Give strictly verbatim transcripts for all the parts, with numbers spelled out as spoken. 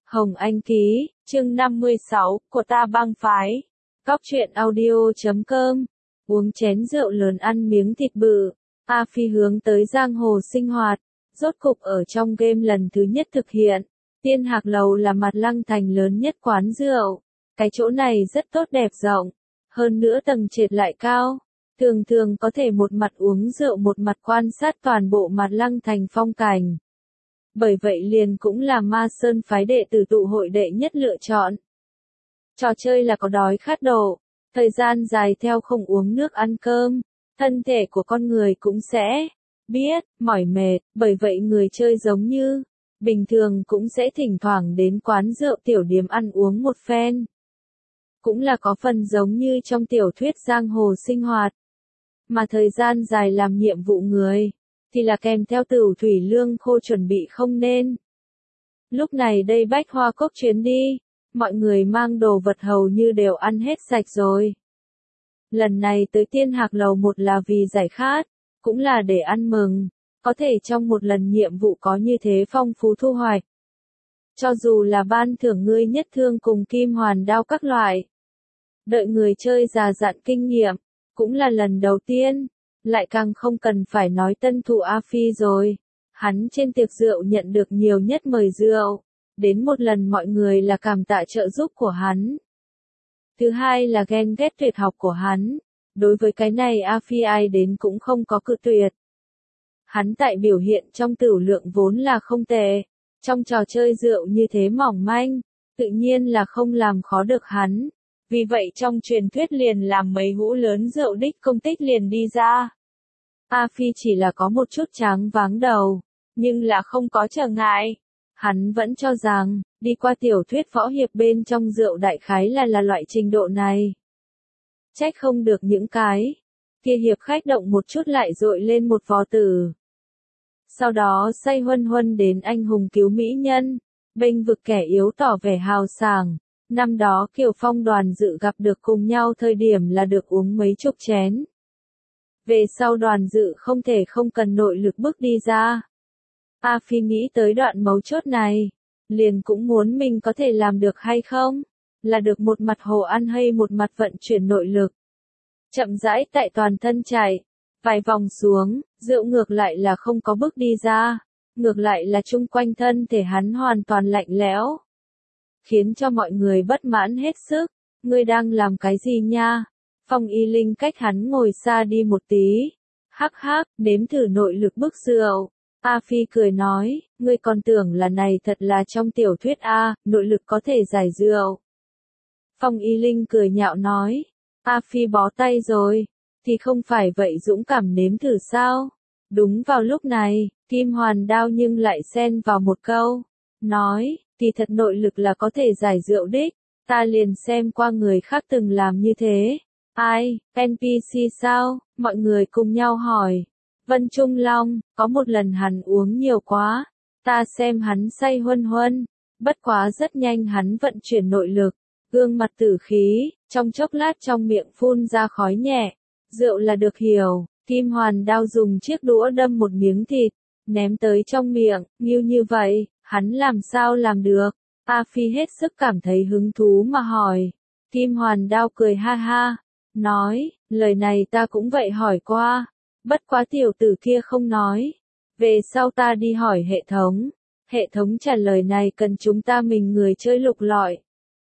Hồng Anh ký, chương năm mươi sáu, của ta bang phái. Góc truyện audio chấm com. Uống chén rượu lớn ăn miếng thịt bự. A Phi hướng tới giang hồ sinh hoạt. Rốt cục ở trong game lần thứ nhất thực hiện. Tiên Hạc Lầu là mặt lăng thành lớn nhất quán rượu. Cái chỗ này rất tốt đẹp rộng. Hơn nữa tầng trệt lại cao. Thường thường có thể một mặt uống rượu một mặt quan sát toàn bộ mặt lăng thành phong cảnh. Bởi vậy liền cũng là Ma Sơn phái đệ tử tụ hội đệ nhất lựa chọn. Trò chơi là có đói khát độ, thời gian dài theo không uống nước ăn cơm, thân thể của con người cũng sẽ biết mỏi mệt, bởi vậy người chơi giống như bình thường cũng sẽ thỉnh thoảng đến quán rượu tiểu điếm ăn uống một phen. Cũng là có phần giống như trong tiểu thuyết giang hồ sinh hoạt. Mà thời gian dài làm nhiệm vụ người thì là kèm theo tửu thủy lương khô chuẩn bị không nên. Lúc này đây Bách Hoa Cốc chuyến đi, mọi người mang đồ vật hầu như đều ăn hết sạch rồi. Lần này tới Tiên Hạc Lầu một là vì giải khát, cũng là để ăn mừng, có thể trong một lần nhiệm vụ có như thế phong phú thu hoạch. Cho dù là ban thưởng ngươi nhất thương cùng kim hoàn đao các loại. Đợi người chơi già dặn kinh nghiệm, cũng là lần đầu tiên. Lại càng không cần phải nói tân thủ A Phi rồi. Hắn trên tiệc rượu nhận được nhiều nhất mời rượu. Đến một lần mọi người là cảm tạ trợ giúp của hắn. Thứ hai là ghen ghét tuyệt học của hắn. Đối với cái này A Phi ai đến cũng không có cự tuyệt. Hắn tại biểu hiện trong tửu lượng vốn là không tệ. Trong trò chơi rượu như thế mỏng manh, tự nhiên là không làm khó được hắn. Vì vậy trong truyền thuyết liền làm mấy hũ lớn rượu đích công tích liền đi ra. A Phi chỉ là có một chút tráng váng đầu, nhưng là không có trở ngại. Hắn vẫn cho rằng, đi qua tiểu thuyết võ hiệp bên trong rượu đại khái là là loại trình độ này. Trách không được những cái kia hiệp khách động một chút lại dội lên một vò tử. Sau đó say huân huân đến anh hùng cứu mỹ nhân, bênh vực kẻ yếu tỏ vẻ hào sảng. Năm đó Kiều Phong đoàn dự gặp được cùng nhau thời điểm là được uống mấy chục chén. Về sau đoàn dự không thể không cần nội lực bước đi ra. A Phi nghĩ tới đoạn mấu chốt này, liền cũng muốn mình có thể làm được hay không, là được một mặt hồ ăn hay một mặt vận chuyển nội lực. Chậm rãi tại toàn thân chạy, vài vòng xuống, rượu ngược lại là không có bước đi ra, ngược lại là chung quanh thân thể hắn hoàn toàn lạnh lẽo. Khiến cho mọi người bất mãn hết sức, ngươi đang làm cái gì nha? Phong Y Linh cách hắn ngồi xa đi một tí. Hắc hắc, nếm thử nội lực bức rượu. A Phi cười nói, ngươi còn tưởng là này thật là trong tiểu thuyết A, nội lực có thể giải rượu. Phong Y Linh cười nhạo nói, A Phi bó tay rồi, thì không phải vậy dũng cảm nếm thử sao? Đúng vào lúc này, Kim Hoàn đao nhưng lại xen vào một câu, nói, thì thật nội lực là có thể giải rượu đích, ta liền xem qua người khác từng làm như thế. Ai, en pê xê sao? Mọi người cùng nhau hỏi. Vân Trung Long, có một lần hắn uống nhiều quá, ta xem hắn say huân huân, bất quá rất nhanh hắn vận chuyển nội lực, gương mặt tử khí, trong chốc lát trong miệng phun ra khói nhẹ, rượu là được hiểu, Kim Hoàn đao dùng chiếc đũa đâm một miếng thịt, ném tới trong miệng, như như vậy, hắn làm sao làm được? A Phi hết sức cảm thấy hứng thú mà hỏi. Kim Hoàn đao cười ha ha, nói, lời này ta cũng vậy hỏi qua, bất quá tiểu tử kia không nói. Về sau ta đi hỏi hệ thống, hệ thống trả lời này cần chúng ta mình người chơi lục lọi.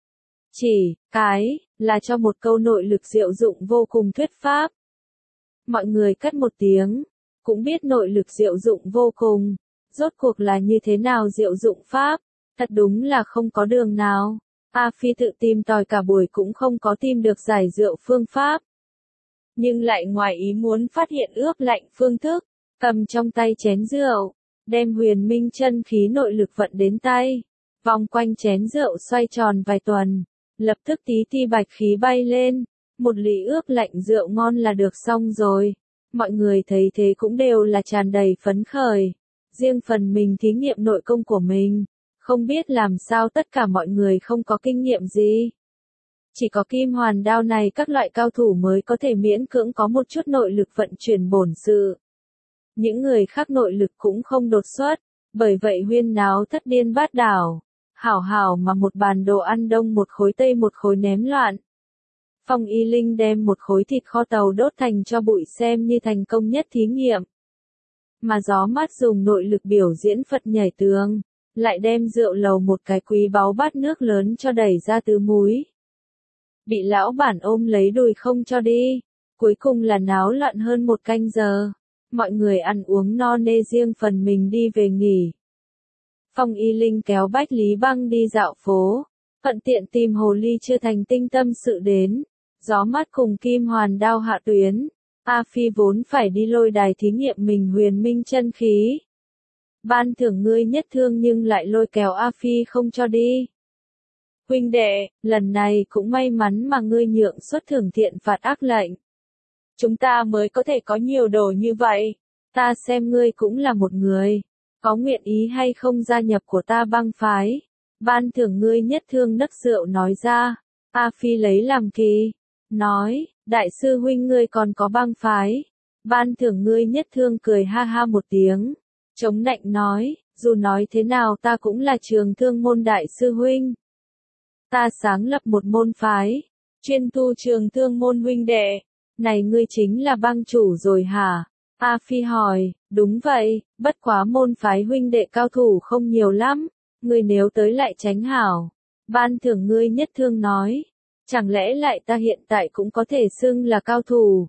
Chỉ, cái, là cho một câu nội lực diệu dụng vô cùng thuyết pháp. Mọi người cắt một tiếng, cũng biết nội lực diệu dụng vô cùng, rốt cuộc là như thế nào diệu dụng pháp, thật đúng là không có đường nào. A Phi tự tìm tòi cả buổi cũng không có tìm được giải rượu phương pháp. Nhưng lại ngoài ý muốn phát hiện ướp lạnh phương thức, cầm trong tay chén rượu, đem huyền minh chân khí nội lực vận đến tay, vòng quanh chén rượu xoay tròn vài tuần, lập tức tí ti bạch khí bay lên, một ly ướp lạnh rượu ngon là được xong rồi. Mọi người thấy thế cũng đều là tràn đầy phấn khởi, riêng phần mình thí nghiệm nội công của mình. Không biết làm sao tất cả mọi người không có kinh nghiệm gì. Chỉ có Kim Hoàn đao này các loại cao thủ mới có thể miễn cưỡng có một chút nội lực vận chuyển bổn sự. Những người khác nội lực cũng không đột xuất, bởi vậy huyên náo thất điên bát đảo. hảo hảo mà một bàn đồ ăn đông một khối tây một khối ném loạn. Phong Y Linh đem một khối thịt kho tàu đốt thành cho bụi xem như thành công nhất thí nghiệm. Mà Gió Mát dùng nội lực biểu diễn Phật nhảy tường, lại đem rượu lầu một cái quý báu bát nước lớn cho đẩy ra tứ múi. Bị lão bản ôm lấy đùi không cho đi, cuối cùng là náo loạn hơn một canh giờ. Mọi người ăn uống no nê riêng phần mình đi về nghỉ. Phong Y Linh kéo Bách Lý Băng đi dạo phố, thuận tiện tìm hồ ly chưa thành tinh tâm sự đến. Gió Mát cùng Kim Hoàn Đao hạ tuyến. A Phi vốn phải đi lôi đài thí nghiệm mình huyền minh chân khí. Ban thưởng ngươi nhất thương nhưng lại lôi kéo A Phi không cho đi. Huynh đệ, lần này cũng may mắn mà ngươi nhượng xuất thưởng thiện phạt ác lệnh. Chúng ta mới có thể có nhiều đồ như vậy. Ta xem ngươi cũng là một người. Có nguyện ý hay không gia nhập của ta băng phái. Ban thưởng ngươi nhất thương nấc rượu nói ra. A Phi lấy làm kỳ. Nói, đại sư huynh ngươi còn có băng phái. Ban thưởng ngươi nhất thương cười ha ha một tiếng. Chống nạnh nói, dù nói thế nào ta cũng là Trường Thương môn đại sư huynh. Ta sáng lập một môn phái, chuyên tu Trường Thương môn huynh đệ. Này ngươi chính là băng chủ rồi hả? A Phi hỏi, đúng vậy, bất quá môn phái huynh đệ cao thủ không nhiều lắm. Ngươi nếu tới lại tránh hảo. Ban thưởng ngươi nhất thương nói. Chẳng lẽ lại ta hiện tại cũng có thể xưng là cao thủ?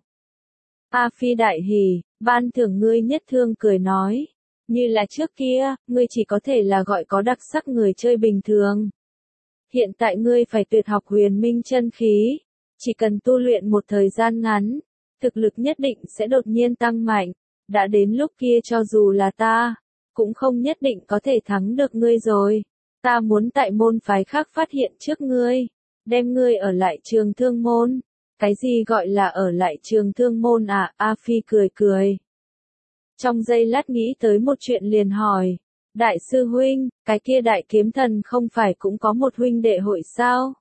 A Phi đại hỉ, ban thưởng ngươi nhất thương cười nói. Như là trước kia, ngươi chỉ có thể là gọi có đặc sắc người chơi bình thường. Hiện tại ngươi phải tuyệt học huyền minh chân khí. Chỉ cần tu luyện một thời gian ngắn, thực lực nhất định sẽ đột nhiên tăng mạnh. Đã đến lúc kia cho dù là ta, cũng không nhất định có thể thắng được ngươi rồi. Ta muốn tại môn phái khác phát hiện trước ngươi. Đem ngươi ở lại Trường Thương môn. Cái gì gọi là ở lại Trường Thương môn à? A Phi cười cười. Trong giây lát nghĩ tới một chuyện liền hỏi. Đại sư huynh, cái kia đại kiếm thần không phải cũng có một huynh đệ hội sao?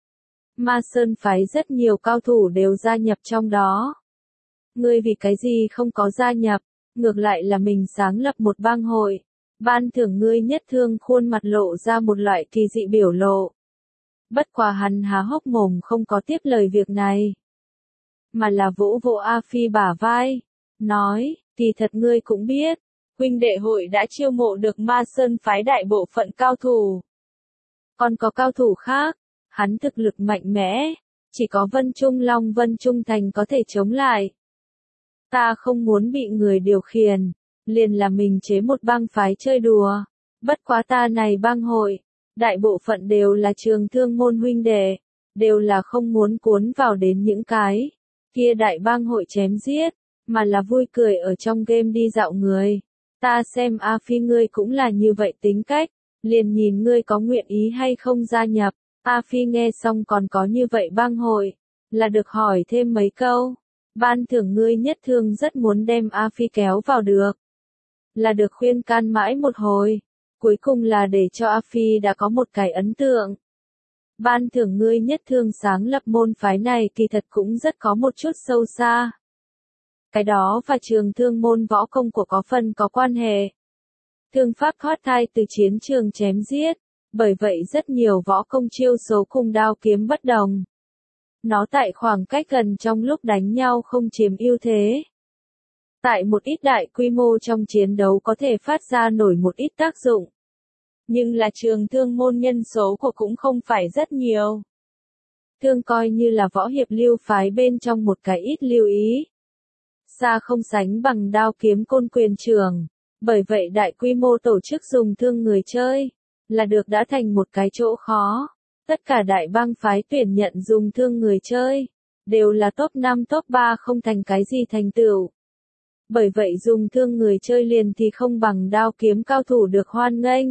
Ma Sơn phái rất nhiều cao thủ đều gia nhập trong đó. Ngươi vì cái gì không có gia nhập, ngược lại là mình sáng lập một bang hội. Ban thưởng ngươi nhất thương khuôn mặt lộ ra một loại kỳ dị biểu lộ. Bất quá hắn há hốc mồm không có tiếp lời việc này. Mà là vỗ vỗ A Phi bả vai. Nói, kỳ thật ngươi cũng biết. Huynh đệ hội đã chiêu mộ được Ma Sơn phái đại bộ phận cao thủ. Còn có cao thủ khác. Hắn thực lực mạnh mẽ. Chỉ có Vân Trung Long Vân Trung Thành có thể chống lại. Ta không muốn bị người điều khiển. Liền là mình chế một bang phái chơi đùa. Bất quá ta này bang hội. Đại bộ phận đều là Trường Thương môn huynh đệ, đều là không muốn cuốn vào đến những cái kia đại bang hội chém giết, mà là vui cười ở trong game đi dạo người. Ta xem A Phi ngươi cũng là như vậy tính cách, liền nhìn ngươi có nguyện ý hay không gia nhập. A Phi nghe xong còn có như vậy bang hội, là được hỏi thêm mấy câu. Ban thưởng ngươi nhất thương rất muốn đem A Phi kéo vào được, là được khuyên can mãi một hồi. Cuối cùng là để cho A Phi đã có một cái ấn tượng. Ban thưởng ngươi nhất thương sáng lập môn phái này kỳ thật cũng rất có một chút sâu xa. Cái đó và Trường Thương môn võ công của có phần có quan hệ. Thương pháp thoát thai từ chiến trường chém giết, bởi vậy rất nhiều võ công chiêu số cùng đao kiếm bất đồng. Nó tại khoảng cách gần trong lúc đánh nhau không chiếm ưu thế. Tại một ít đại quy mô trong chiến đấu có thể phát ra nổi một ít tác dụng. Nhưng là Trường Thương môn nhân số của cũng không phải rất nhiều. Thương coi như là võ hiệp lưu phái bên trong một cái ít lưu ý. Xa không sánh bằng đao kiếm côn quyền trường. Bởi vậy đại quy mô tổ chức dùng thương người chơi, là được đã thành một cái chỗ khó. Tất cả đại bang phái tuyển nhận dùng thương người chơi, đều là top năm top ba không thành cái gì thành tựu. Bởi vậy dùng thương người chơi liền thì không bằng đao kiếm cao thủ được hoan nghênh.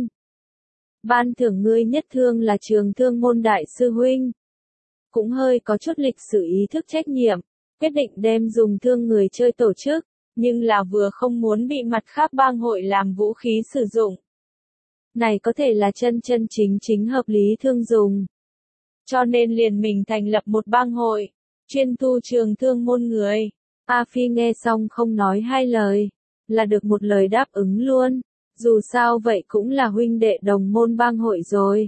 Ban thưởng ngươi nhất thương là Trường Thương môn đại sư huynh. Cũng hơi có chút lịch sử ý thức trách nhiệm, quyết định đem dùng thương người chơi tổ chức, nhưng là vừa không muốn bị mặt khác bang hội làm vũ khí sử dụng. Này có thể là chân chân chính chính hợp lý thương dùng. Cho nên liền mình thành lập một bang hội, chuyên tu Trường Thương môn người. A Phi nghe xong không nói hai lời, là được một lời đáp ứng luôn. Dù sao vậy cũng là huynh đệ đồng môn bang hội rồi.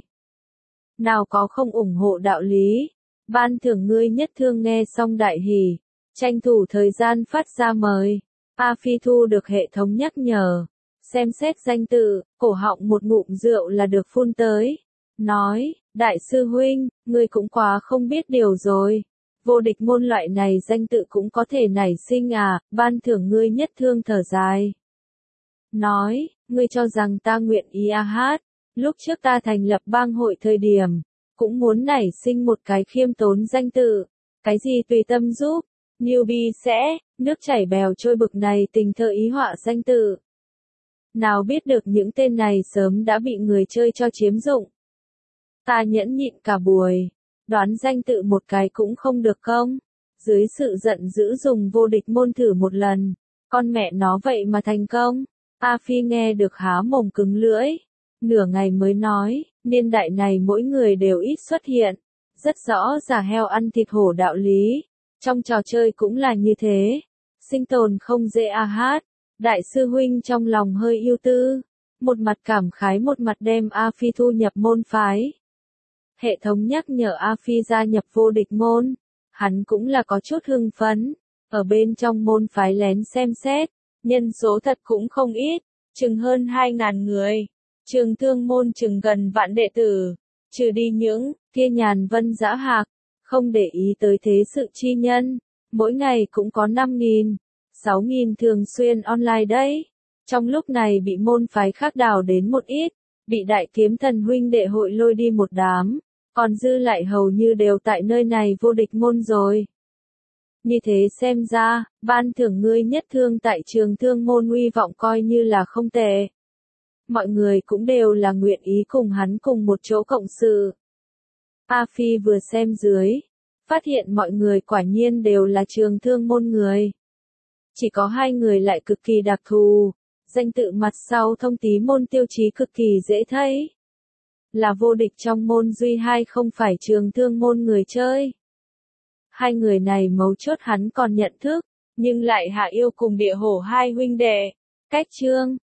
Nào có không ủng hộ đạo lý. Ban thưởng ngươi nhất thương nghe xong đại hỉ. Tranh thủ thời gian phát ra mời. A Phi thu được hệ thống nhắc nhở. Xem xét danh tự, cổ họng một ngụm rượu là được phun tới. Nói, đại sư huynh, ngươi cũng quá không biết điều rồi. Vô địch môn loại này danh tự cũng có thể nảy sinh à, ban thưởng ngươi nhất thương thở dài. Nói, ngươi cho rằng ta nguyện ý a hát, lúc trước ta thành lập bang hội thời điểm, cũng muốn nảy sinh một cái khiêm tốn danh tự, cái gì tùy tâm giúp, newbie sẽ, nước chảy bèo trôi bực này tình thơ ý họa danh tự. Nào biết được những tên này sớm đã bị người chơi cho chiếm dụng. Ta nhẫn nhịn cả buổi, đoán danh tự một cái cũng không được không? Dưới sự giận dữ dùng vô địch môn thử một lần, con mẹ nó vậy mà thành công. A Phi nghe được há mồm cứng lưỡi, nửa ngày mới nói, niên đại này mỗi người đều ít xuất hiện, rất rõ giả heo ăn thịt hổ đạo lý, trong trò chơi cũng là như thế, sinh tồn không dễ a hát, đại sư huynh trong lòng hơi ưu tư, một mặt cảm khái một mặt đem A Phi thu nhập môn phái. Hệ thống nhắc nhở A Phi gia nhập vô địch môn, hắn cũng là có chút hưng phấn, ở bên trong môn phái lén xem xét, nhân số thật cũng không ít, chừng hơn hai ngàn người, trường thương môn chừng gần vạn đệ tử, trừ đi những kia nhàn vân dã hạc, không để ý tới thế sự chi nhân, mỗi ngày cũng có năm nghìn, sáu nghìn thường xuyên online đấy. Trong lúc này bị môn phái khác đào đến một ít, bị đại kiếm thần huynh đệ hội lôi đi một đám, còn dư lại hầu như đều tại nơi này vô địch môn rồi. Như thế xem ra, ban thưởng ngươi nhất thương tại trường thương môn uy vọng coi như là không tệ. Mọi người cũng đều là nguyện ý cùng hắn cùng một chỗ cộng sự. A Phi vừa xem dưới, phát hiện mọi người quả nhiên đều là trường thương môn người. Chỉ có hai người lại cực kỳ đặc thù, danh tự mặt sau thông tí môn tiêu chí cực kỳ dễ thấy. Là vô địch trong môn duy hai không phải trường thương môn người chơi. Hai người này mấu chốt hắn còn nhận thức, nhưng lại hạ yêu cùng địa hổ hai huynh đệ. Cách chương